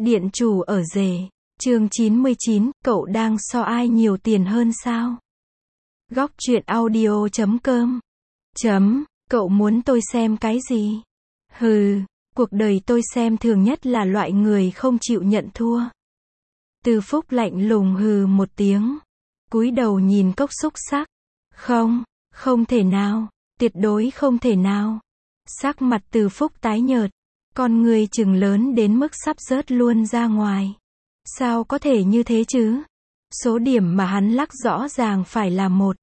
Điện chủ ở rể. Chương 99, cậu đang so ai nhiều tiền hơn sao? Góc truyện audio.com. Cậu muốn tôi xem cái gì? Hừ, cuộc đời tôi xem thường nhất là loại người không chịu nhận thua. Từ Phúc lạnh lùng hừ một tiếng, cúi đầu nhìn cốc xúc xắc. Không thể nào, tuyệt đối không thể nào. Sắc mặt Từ Phúc tái nhợt, con người trừng lớn đến mức sắp rớt luôn ra ngoài. Sao có thể như thế chứ? Số điểm mà hắn lắc rõ ràng phải là 1,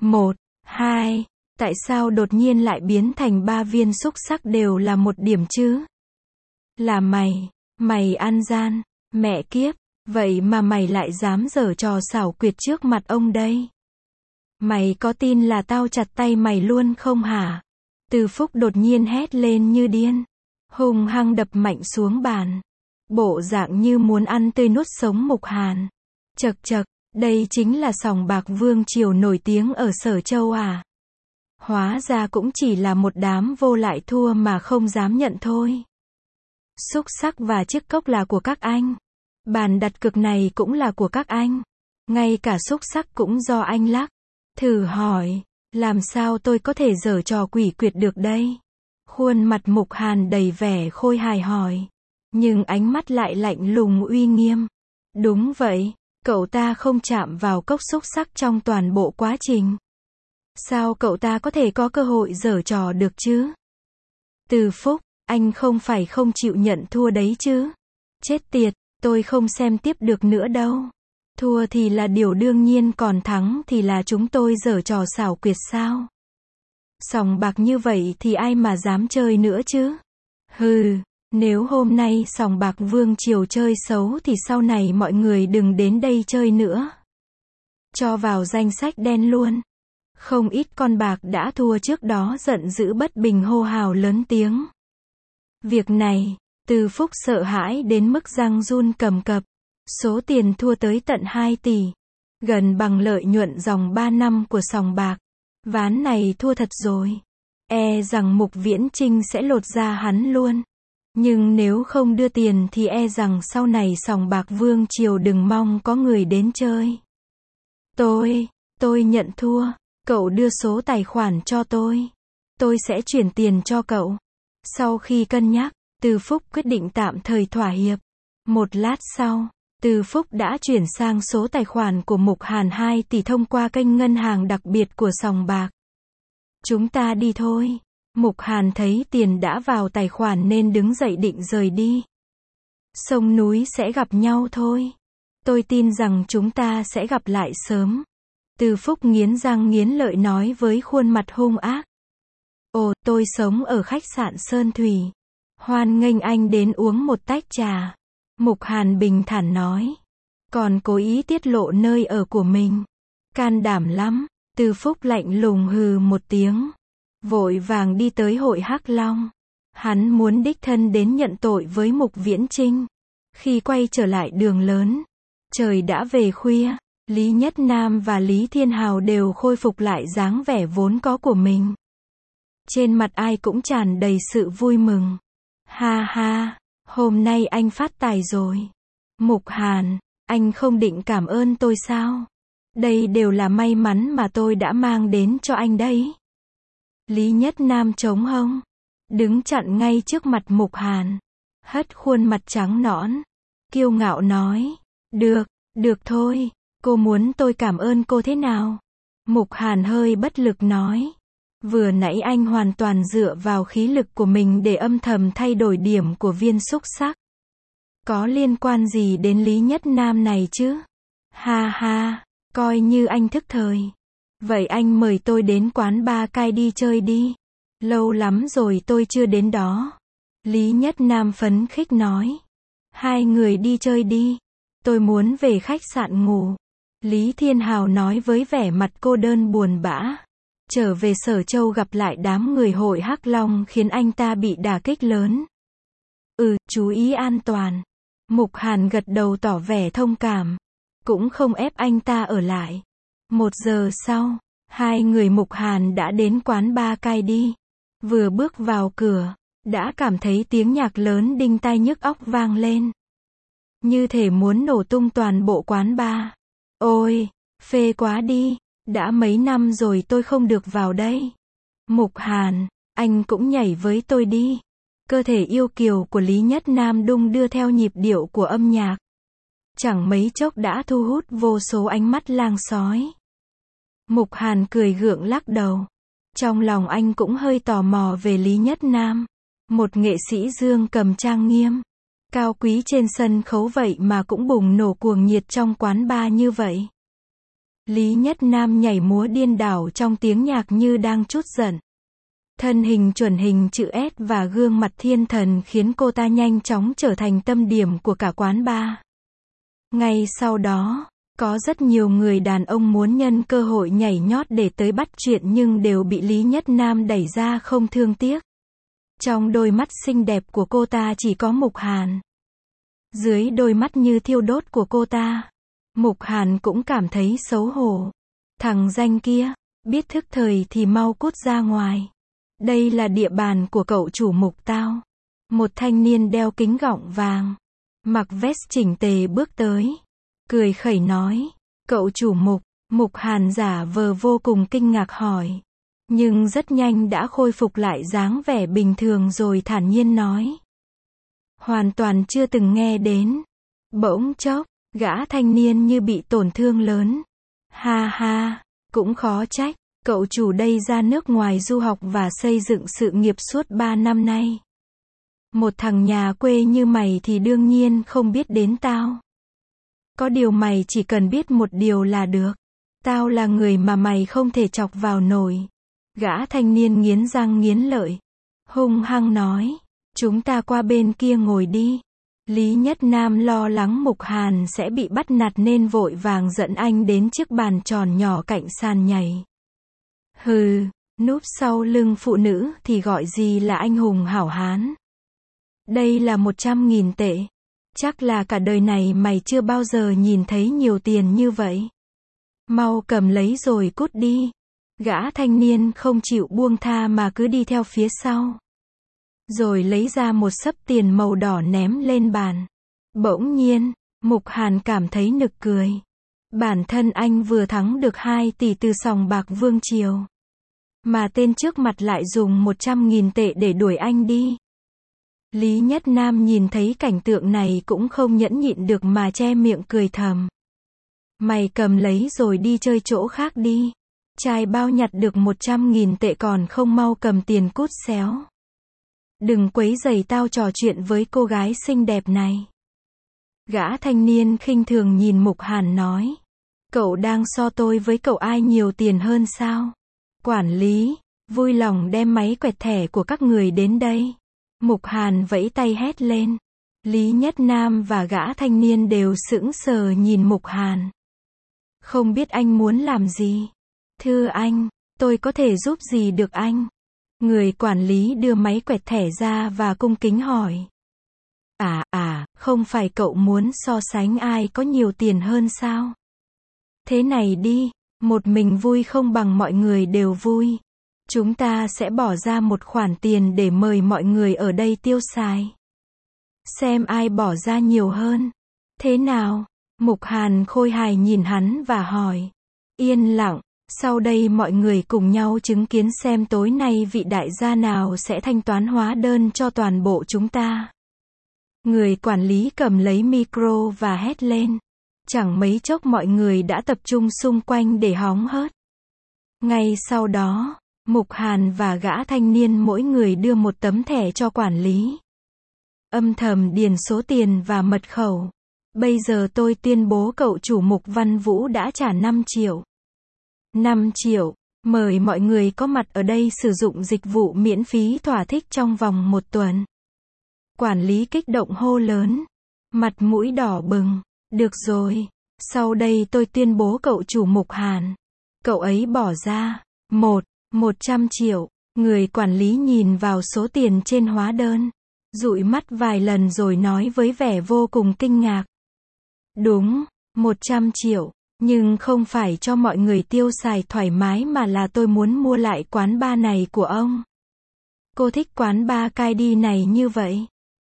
2, tại sao đột nhiên lại biến thành 3 viên xúc xắc đều là 1 điểm chứ? Là mày ăn gian, mẹ kiếp, vậy mà mày lại dám giở trò xảo quyệt trước mặt ông đây. Mày có tin là tao chặt tay mày luôn không hả? Từ Phúc đột nhiên hét lên như điên, hung hăng đập mạnh xuống bàn, bộ dạng như muốn ăn tươi nuốt sống Mục Hàn. Chậc, đây chính là sòng bạc vương triều nổi tiếng ở Sở Châu à? Hóa ra cũng chỉ là một đám vô lại thua mà không dám nhận thôi. Xúc xắc và chiếc cốc là của các anh. Bàn đặt cược này cũng là của các anh. Ngay cả xúc xắc cũng do anh lắc. Thử hỏi, làm sao tôi có thể giở trò quỷ quyệt được đây? Khuôn mặt Mục Hàn đầy vẻ khôi hài hỏi, nhưng ánh mắt lại lạnh lùng uy nghiêm. Đúng vậy, cậu ta không chạm vào cốc xúc xắc trong toàn bộ quá trình. Sao cậu ta có thể có cơ hội giở trò được chứ? Từ Phúc, anh không phải không chịu nhận thua đấy chứ? Chết tiệt, tôi không xem tiếp được nữa đâu. Thua thì là điều đương nhiên, còn thắng thì là chúng tôi giở trò xảo quyệt sao? Sòng bạc như vậy thì ai mà dám chơi nữa chứ? Hừ, nếu hôm nay sòng bạc vương triều chơi xấu thì sau này mọi người đừng đến đây chơi nữa. Cho vào danh sách đen luôn. Không ít con bạc đã thua trước đó giận dữ bất bình hô hào lớn tiếng. Việc này, Từ Phúc sợ hãi đến mức răng run cầm cập. Số tiền thua tới tận 2 tỷ. Gần bằng lợi nhuận dòng 3 năm của sòng bạc. Ván này thua thật rồi. E rằng Mục Viễn Trinh sẽ lột da hắn luôn. Nhưng nếu không đưa tiền thì e rằng sau này sòng bạc vương triều đừng mong có người đến chơi. Tôi nhận thua. Cậu đưa số tài khoản cho tôi. Tôi sẽ chuyển tiền cho cậu. Sau khi cân nhắc, Từ Phúc quyết định tạm thời thỏa hiệp. Một lát sau, Từ Phúc đã chuyển sang số tài khoản của Mục Hàn 2 tỷ thông qua kênh ngân hàng đặc biệt của sòng bạc. Chúng ta đi thôi. Mục Hàn thấy tiền đã vào tài khoản nên đứng dậy định rời đi. Sông núi sẽ gặp nhau thôi. Tôi tin rằng chúng ta sẽ gặp lại sớm. Từ Phúc nghiến răng nghiến lợi nói với khuôn mặt hung ác. Ồ, tôi sống ở khách sạn Sơn Thủy. Hoan nghênh anh đến uống một tách trà. Mục Hàn bình thản nói. Còn cố ý tiết lộ nơi ở của mình. Can đảm lắm. Từ Phúc lạnh lùng hừ một tiếng. Vội vàng đi tới hội Hắc Long. Hắn muốn đích thân đến nhận tội với Mục Viễn Trinh. Khi quay trở lại đường lớn, trời đã về khuya. Lý Nhất Nam và Lý Thiên Hào đều khôi phục lại dáng vẻ vốn có của mình. Trên mặt ai cũng tràn đầy sự vui mừng. Ha ha, hôm nay anh phát tài rồi. Mục Hàn, anh không định cảm ơn tôi sao? Đây đều là may mắn mà tôi đã mang đến cho anh đấy. Lý Nhất Nam chống hông, đứng chặn ngay trước mặt Mục Hàn, hất khuôn mặt trắng nõn, kiêu ngạo nói, được thôi, cô muốn tôi cảm ơn cô thế nào? Mục Hàn hơi bất lực nói, vừa nãy anh hoàn toàn dựa vào khí lực của mình để âm thầm thay đổi điểm của viên xúc xắc. Có liên quan gì đến Lý Nhất Nam này chứ? Ha ha, coi như anh thức thời. Vậy anh mời tôi đến quán Ba Cai đi chơi đi. Lâu lắm rồi tôi chưa đến đó. Lý Nhất Nam phấn khích nói. Hai người đi chơi đi. Tôi muốn về khách sạn ngủ. Lý Thiên Hào nói với vẻ mặt cô đơn buồn bã. Trở về Sở Châu gặp lại đám người hội Hắc Long khiến anh ta bị đả kích lớn. Chú ý an toàn. Mục Hàn gật đầu tỏ vẻ thông cảm. Cũng không ép anh ta ở lại. 1 giờ sau, hai người Mục Hàn đã đến quán Ba Cai đi. Vừa bước vào cửa, đã cảm thấy tiếng nhạc lớn đinh tai nhức óc vang lên. như thể muốn nổ tung toàn bộ quán bar. Ôi, phê quá đi, đã mấy năm rồi tôi không được vào đây. Mục Hàn, anh cũng nhảy với tôi đi. Cơ thể yêu kiều của Lý Nhất Nam đung đưa theo nhịp điệu của âm nhạc. Chẳng mấy chốc đã thu hút vô số ánh mắt lang sói. Mục Hàn cười gượng lắc đầu. Trong lòng anh cũng hơi tò mò về Lý Nhất Nam. Một nghệ sĩ dương cầm trang nghiêm, cao quý trên sân khấu vậy mà cũng bùng nổ cuồng nhiệt trong quán bar như vậy. Lý Nhất Nam nhảy múa điên đảo trong tiếng nhạc như đang trút giận. Thân hình chuẩn hình chữ S và gương mặt thiên thần khiến cô ta nhanh chóng trở thành tâm điểm của cả quán bar. Ngay sau đó, có rất nhiều người đàn ông muốn nhân cơ hội nhảy nhót để tới bắt chuyện nhưng đều bị Lý Nhất Nam đẩy ra không thương tiếc. Trong đôi mắt xinh đẹp của cô ta chỉ có Mục Hàn. Dưới đôi mắt như thiêu đốt của cô ta, Mục Hàn cũng cảm thấy xấu hổ. Thằng danh kia, biết thức thời thì mau cút ra ngoài. Đây là địa bàn của cậu chủ Mục tao. Một thanh niên đeo kính gọng vàng, mặc vest chỉnh tề bước tới, cười khẩy nói, cậu chủ Mục. Mục Hàn giả vờ vô cùng kinh ngạc hỏi. Nhưng rất nhanh đã khôi phục lại dáng vẻ bình thường rồi thản nhiên nói. Hoàn toàn chưa từng nghe đến. Bỗng chốc, gã thanh niên như bị tổn thương lớn. Ha ha, cũng khó trách, cậu chủ đây ra nước ngoài du học và xây dựng sự nghiệp suốt 3 năm nay. Một thằng nhà quê như mày thì đương nhiên không biết đến tao. Có điều mày chỉ cần biết một điều là được. Tao là người mà mày không thể chọc vào nổi. Gã thanh niên nghiến răng nghiến lợi, hung hăng nói, chúng ta qua bên kia ngồi đi. Lý Nhất Nam lo lắng Mục Hàn sẽ bị bắt nạt nên vội vàng dẫn anh đến chiếc bàn tròn nhỏ cạnh sàn nhảy. Hừ, núp sau lưng phụ nữ thì gọi gì là anh hùng hảo hán. Đây là 100.000 tệ. Chắc là cả đời này mày chưa bao giờ nhìn thấy nhiều tiền như vậy. Mau cầm lấy rồi cút đi. Gã thanh niên không chịu buông tha mà cứ đi theo phía sau. Rồi lấy ra một xấp tiền màu đỏ ném lên bàn. Bỗng nhiên, Mục Hàn cảm thấy nực cười. Bản thân anh vừa thắng được 2 tỷ từ sòng bạc Vương Triều. Mà tên trước mặt lại dùng 100.000 tệ để đuổi anh đi. Lý Nhất Nam nhìn thấy cảnh tượng này cũng không nhẫn nhịn được mà che miệng cười thầm. Mày cầm lấy rồi đi chơi chỗ khác đi. Trai bao nhặt được 100.000 tệ còn không mau cầm tiền cút xéo. Đừng quấy rầy tao trò chuyện với cô gái xinh đẹp này. Gã thanh niên khinh thường nhìn Mục Hàn nói. Cậu đang so tôi với cậu ai nhiều tiền hơn sao? Quản lý, vui lòng đem máy quẹt thẻ của các người đến đây. Mục Hàn vẫy tay hét lên. Lý Nhất Nam và gã thanh niên đều sững sờ nhìn Mục Hàn. Không biết anh muốn làm gì? Thưa anh, tôi có thể giúp gì được anh? Người quản lý đưa máy quẹt thẻ ra và cung kính hỏi. Không phải cậu muốn so sánh ai có nhiều tiền hơn sao? Thế này đi, một mình vui không bằng mọi người đều vui. Chúng ta sẽ bỏ ra một khoản tiền để mời mọi người ở đây tiêu xài. Xem ai bỏ ra nhiều hơn. Thế nào? Mục Hàn khôi hài nhìn hắn và hỏi. Yên lặng, sau đây mọi người cùng nhau chứng kiến xem tối nay vị đại gia nào sẽ thanh toán hóa đơn cho toàn bộ chúng ta. Người quản lý cầm lấy micro và hét lên. Chẳng mấy chốc mọi người đã tập trung xung quanh để hóng hớt. Ngay sau đó, Mục Hàn và gã thanh niên mỗi người đưa một tấm thẻ cho quản lý. Âm thầm điền số tiền và mật khẩu. Bây giờ tôi tuyên bố cậu chủ Mục Văn Vũ đã trả 5 triệu. 5 triệu. Mời mọi người có mặt ở đây sử dụng dịch vụ miễn phí thỏa thích trong vòng 1 tuần. Quản lý kích động hô lớn. Mặt mũi đỏ bừng. Được rồi. Sau đây tôi tuyên bố cậu chủ Mục Hàn. Cậu ấy bỏ ra 100 triệu. Người quản lý nhìn vào số tiền trên hóa đơn. Dụi mắt vài lần rồi nói với vẻ vô cùng kinh ngạc. Đúng, 100 triệu. Nhưng không phải cho mọi người tiêu xài thoải mái mà là tôi muốn mua lại quán bar này của ông. Cô thích quán bar Kaidi này như vậy.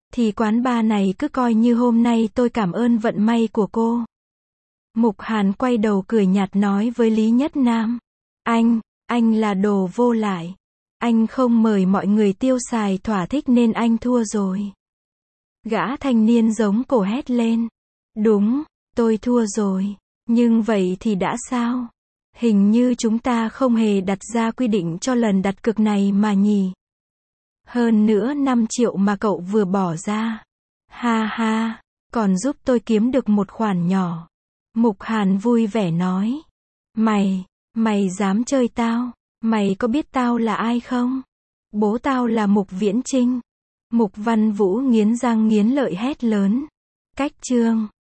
Thì quán bar này cứ coi như hôm nay tôi cảm ơn vận may của cô. Mục Hàn quay đầu cười nhạt nói với Lý Nhất Nam. Anh là đồ vô lại. Anh không mời mọi người tiêu xài thỏa thích nên anh thua rồi. Gã thanh niên giống cổ hét lên. Đúng, tôi thua rồi. Nhưng vậy thì đã sao? Hình như chúng ta không hề đặt ra quy định cho lần đặt cược này mà nhỉ? Hơn nữa 5 triệu mà cậu vừa bỏ ra. Ha ha, còn giúp tôi kiếm được một khoản nhỏ. Mục Hàn vui vẻ nói. Mày dám chơi tao? Mày có biết tao là ai không? Bố tao là Mục Viễn Trinh. Mục Văn Vũ nghiến răng nghiến lợi hét lớn. Cách chương